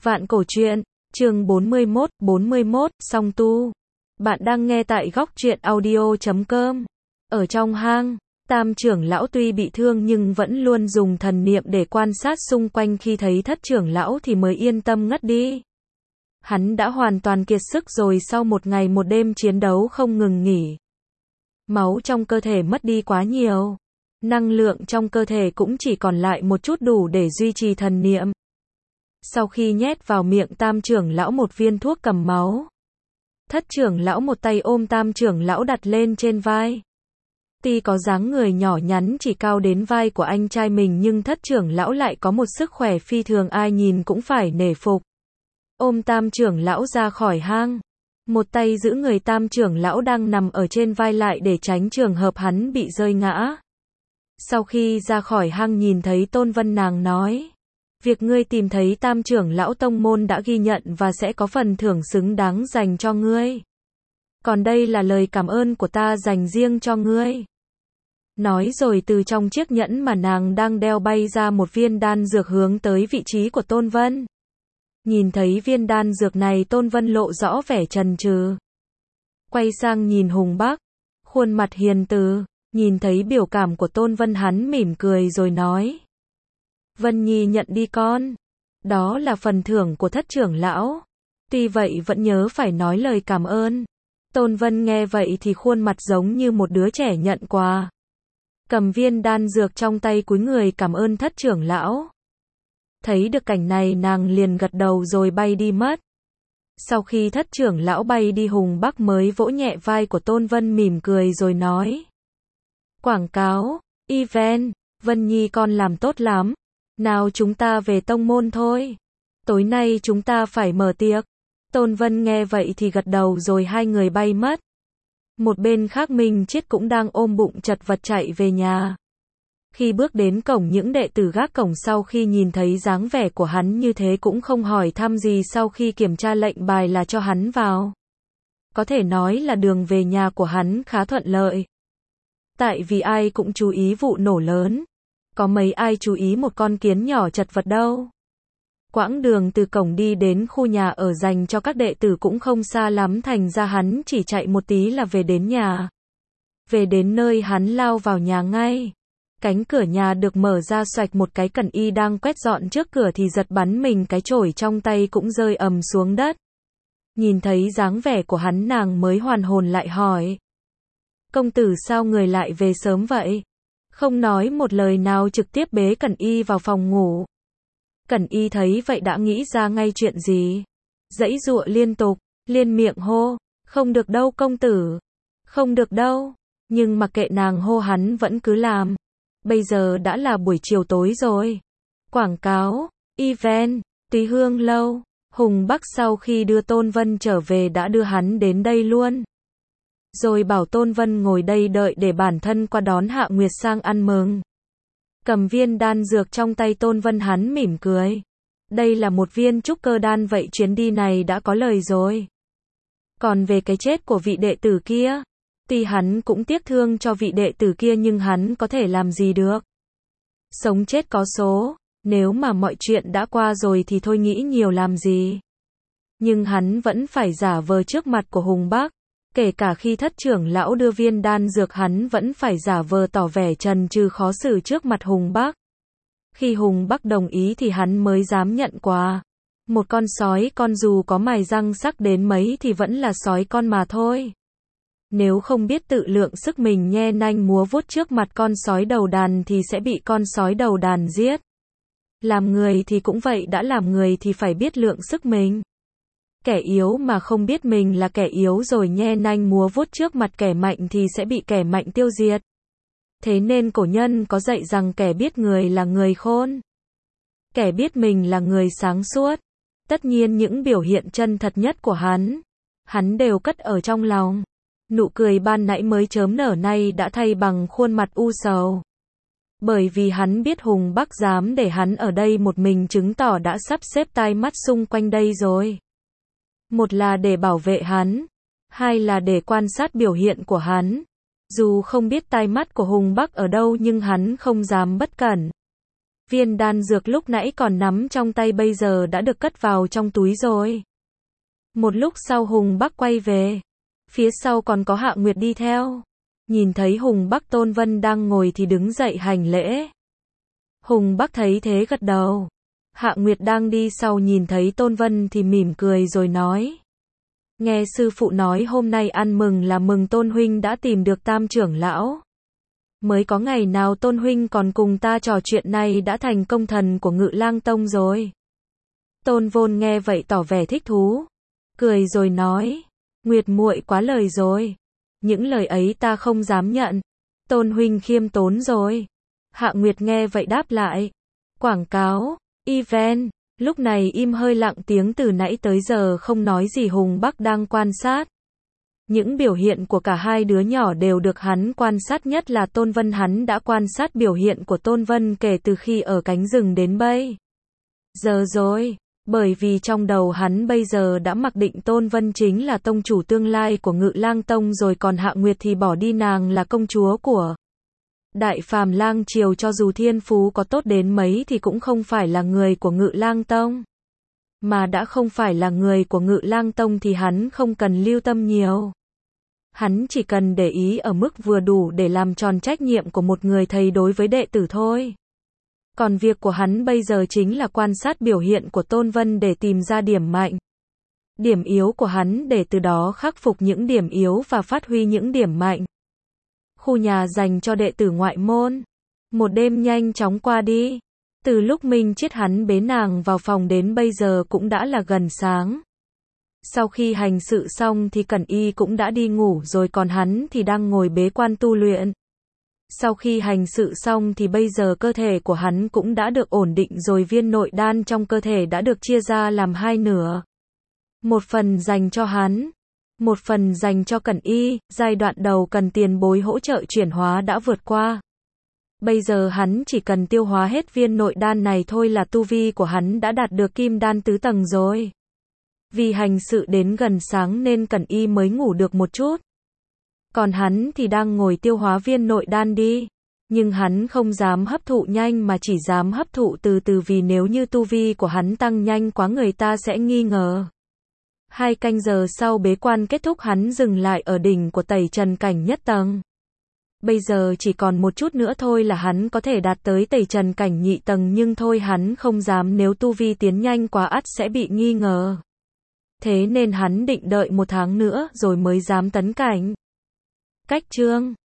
Vạn cổ truyện, chương 41, song tu. Bạn đang nghe tại góc truyện audio.com. Ở trong hang, Tam trưởng lão tuy bị thương nhưng vẫn luôn dùng thần niệm để quan sát xung quanh, khi thấy Thất trưởng lão thì mới yên tâm ngất đi. Hắn đã hoàn toàn kiệt sức rồi sau một ngày một đêm chiến đấu không ngừng nghỉ. Máu trong cơ thể mất đi quá nhiều. Năng lượng trong cơ thể cũng chỉ còn lại một chút đủ để duy trì thần niệm. Sau khi nhét vào miệng Tam trưởng lão một viên thuốc cầm máu, Thất trưởng lão một tay ôm Tam trưởng lão đặt lên trên vai. Tuy có dáng người nhỏ nhắn chỉ cao đến vai của anh trai mình nhưng Thất trưởng lão lại có một sức khỏe phi thường, ai nhìn cũng phải nể phục. Ôm Tam trưởng lão ra khỏi hang, một tay giữ người Tam trưởng lão đang nằm ở trên vai lại để tránh trường hợp hắn bị rơi ngã. Sau khi ra khỏi hang nhìn thấy Tôn Vân, nàng nói: việc ngươi tìm thấy Tam trưởng lão tông môn đã ghi nhận và sẽ có phần thưởng xứng đáng dành cho ngươi. Còn đây là lời cảm ơn của ta dành riêng cho ngươi. Nói rồi từ trong chiếc nhẫn mà nàng đang đeo bay ra một viên đan dược hướng tới vị trí của Tôn Vân. Nhìn thấy viên đan dược này, Tôn Vân lộ rõ vẻ chần chừ. Quay sang nhìn Hùng Bắc, khuôn mặt hiền từ, nhìn thấy biểu cảm của Tôn Vân hắn mỉm cười rồi nói: Vân Nhi nhận đi con. Đó là phần thưởng của Thất trưởng lão. Tuy vậy vẫn nhớ phải nói lời cảm ơn. Tôn Vân nghe vậy thì khuôn mặt giống như một đứa trẻ nhận quà. Cầm viên đan dược trong tay cúi người cảm ơn Thất trưởng lão. Thấy được cảnh này nàng liền gật đầu rồi bay đi mất. Sau khi Thất trưởng lão bay đi, Hùng Bắc mới vỗ nhẹ vai của Tôn Vân mỉm cười rồi nói: quảng cáo, event, Vân Nhi con làm tốt lắm. Nào chúng ta về tông môn thôi. Tối nay chúng ta phải mở tiệc. Tôn Vân nghe vậy thì gật đầu rồi hai người bay mất. Một bên khác Minh Chiết cũng đang ôm bụng chật vật chạy về nhà. Khi bước đến cổng, những đệ tử gác cổng sau khi nhìn thấy dáng vẻ của hắn như thế cũng không hỏi thăm gì, sau khi kiểm tra lệnh bài là cho hắn vào. Có thể nói là đường về nhà của hắn khá thuận lợi. Tại vì ai cũng chú ý vụ nổ lớn. Có mấy ai chú ý một con kiến nhỏ chật vật đâu. Quãng đường từ cổng đi đến khu nhà ở dành cho các đệ tử cũng không xa lắm, thành ra hắn chỉ chạy một tí là về đến nhà. Về đến nơi hắn lao vào nhà ngay. Cánh cửa nhà được mở ra, xoạch một cái, Cẩn Y đang quét dọn trước cửa thì giật bắn mình, cái chổi trong tay cũng rơi ầm xuống đất. Nhìn thấy dáng vẻ của hắn nàng mới hoàn hồn lại hỏi: công tử sao người lại về sớm vậy? Không nói một lời nào trực tiếp bế Cẩn Y vào phòng ngủ. Cẩn Y thấy vậy đã nghĩ ra ngay chuyện gì. Giãy giụa liên tục, liên miệng hô: không được đâu công tử. Không được đâu. Nhưng mặc kệ nàng hô hắn vẫn cứ làm. Bây giờ đã là buổi chiều tối rồi. Quảng cáo, event, Tí Hương lâu. Hùng Bắc sau khi đưa Tôn Vân trở về đã đưa hắn đến đây luôn. Rồi bảo Tôn Vân ngồi đây đợi để bản thân qua đón Hạ Nguyệt sang ăn mừng. Cầm viên đan dược trong tay Tôn Vân, hắn mỉm cười. Đây là một viên trúc cơ đan, vậy chuyến đi này đã có lời rồi. Còn về cái chết của vị đệ tử kia, tuy hắn cũng tiếc thương cho vị đệ tử kia nhưng hắn có thể làm gì được. Sống chết có số, nếu mà mọi chuyện đã qua rồi thì thôi nghĩ nhiều làm gì. Nhưng hắn vẫn phải giả vờ trước mặt của Hùng Bắc. Kể cả khi Thất trưởng lão đưa viên đan dược hắn vẫn phải giả vờ tỏ vẻ chần chừ khó xử trước mặt Hùng Bắc. Khi Hùng Bắc đồng ý thì hắn mới dám nhận quà. Một con sói con dù có mài răng sắc đến mấy thì vẫn là sói con mà thôi. Nếu không biết tự lượng sức mình nhe nanh múa vuốt trước mặt con sói đầu đàn thì sẽ bị con sói đầu đàn giết. Làm người thì cũng vậy, đã làm người thì phải biết lượng sức mình. Kẻ yếu mà không biết mình là kẻ yếu rồi nhe nanh múa vuốt trước mặt kẻ mạnh thì sẽ bị kẻ mạnh tiêu diệt. Thế nên cổ nhân có dạy rằng kẻ biết người là người khôn. Kẻ biết mình là người sáng suốt. Tất nhiên những biểu hiện chân thật nhất của hắn đều cất ở trong lòng. Nụ cười ban nãy mới chớm nở nay đã thay bằng khuôn mặt u sầu. Bởi vì hắn biết Hùng Bắc dám để hắn ở đây một mình chứng tỏ đã sắp xếp tai mắt xung quanh đây rồi. Một là để bảo vệ hắn, hai là để quan sát biểu hiện của hắn. Dù không biết tai mắt của Hùng Bắc ở đâu nhưng hắn không dám bất cẩn. Viên đan dược lúc nãy còn nắm trong tay bây giờ đã được cất vào trong túi rồi. Một lúc sau Hùng Bắc quay về. Phía sau còn có Hạ Nguyệt đi theo. Nhìn thấy Hùng Bắc Tôn Vân đang ngồi thì đứng dậy hành lễ. Hùng Bắc thấy thế gật đầu. Hạ Nguyệt đang đi sau nhìn thấy Tôn Vân thì mỉm cười rồi nói. Nghe sư phụ nói hôm nay ăn mừng là mừng Tôn huynh đã tìm được Tam trưởng lão. Mới có ngày nào Tôn huynh còn cùng ta trò chuyện này đã thành công thần của Ngự Lang Tông rồi. Tôn Vôn nghe vậy tỏ vẻ thích thú. Cười rồi nói. Nguyệt muội quá lời rồi. Những lời ấy ta không dám nhận. Tôn huynh khiêm tốn rồi. Hạ Nguyệt nghe vậy đáp lại. Quảng cáo, event. Lúc này im hơi lặng tiếng từ nãy tới giờ không nói gì. Hùng Bắc đang quan sát. Những biểu hiện của cả hai đứa nhỏ đều được hắn quan sát, nhất là Tôn Vân. Hắn đã quan sát biểu hiện của Tôn Vân kể từ khi ở cánh rừng đến bây giờ rồi. Bởi vì trong đầu hắn bây giờ đã mặc định Tôn Vân chính là tông chủ tương lai của Ngự Lang Tông rồi, còn Hạ Nguyệt thì bỏ đi, nàng là công chúa của Đại Phàm Lang Triều, cho dù thiên phú có tốt đến mấy thì cũng không phải là người của Ngự Lang Tông. Mà đã không phải là người của Ngự Lang Tông thì hắn không cần lưu tâm nhiều. Hắn chỉ cần để ý ở mức vừa đủ để làm tròn trách nhiệm của một người thầy đối với đệ tử thôi. Còn việc của hắn bây giờ chính là quan sát biểu hiện của Tôn Vân để tìm ra điểm mạnh, điểm yếu của hắn để từ đó khắc phục những điểm yếu và phát huy những điểm mạnh. Khu nhà dành cho đệ tử ngoại môn. Một đêm nhanh chóng qua đi. Từ lúc Minh Chiết hắn bế nàng vào phòng đến bây giờ cũng đã là gần sáng. Sau khi hành sự xong thì Cẩn Y cũng đã đi ngủ rồi, còn hắn thì đang ngồi bế quan tu luyện. Sau khi hành sự xong thì bây giờ cơ thể của hắn cũng đã được ổn định rồi, viên nội đan trong cơ thể đã được chia ra làm hai nửa. Một phần dành cho hắn, một phần dành cho Cẩn Y. Giai đoạn đầu cần tiền bối hỗ trợ chuyển hóa đã vượt qua. Bây giờ hắn chỉ cần tiêu hóa hết viên nội đan này thôi là tu vi của hắn đã đạt được kim đan tứ tầng rồi. Vì hành sự đến gần sáng nên Cẩn Y mới ngủ được một chút. Còn hắn thì đang ngồi tiêu hóa viên nội đan đi. Nhưng hắn không dám hấp thụ nhanh mà chỉ dám hấp thụ từ từ, vì nếu như tu vi của hắn tăng nhanh quá người ta sẽ nghi ngờ. 2 canh giờ sau bế quan kết thúc, hắn dừng lại ở đỉnh của Tẩy Trần cảnh nhất tầng. Bây giờ chỉ còn một chút nữa thôi là hắn có thể đạt tới Tẩy Trần cảnh nhị tầng, nhưng thôi hắn không dám, nếu tu vi tiến nhanh quá ắt sẽ bị nghi ngờ. Thế nên hắn định đợi 1 tháng nữa rồi mới dám tấn cảnh. Cách chương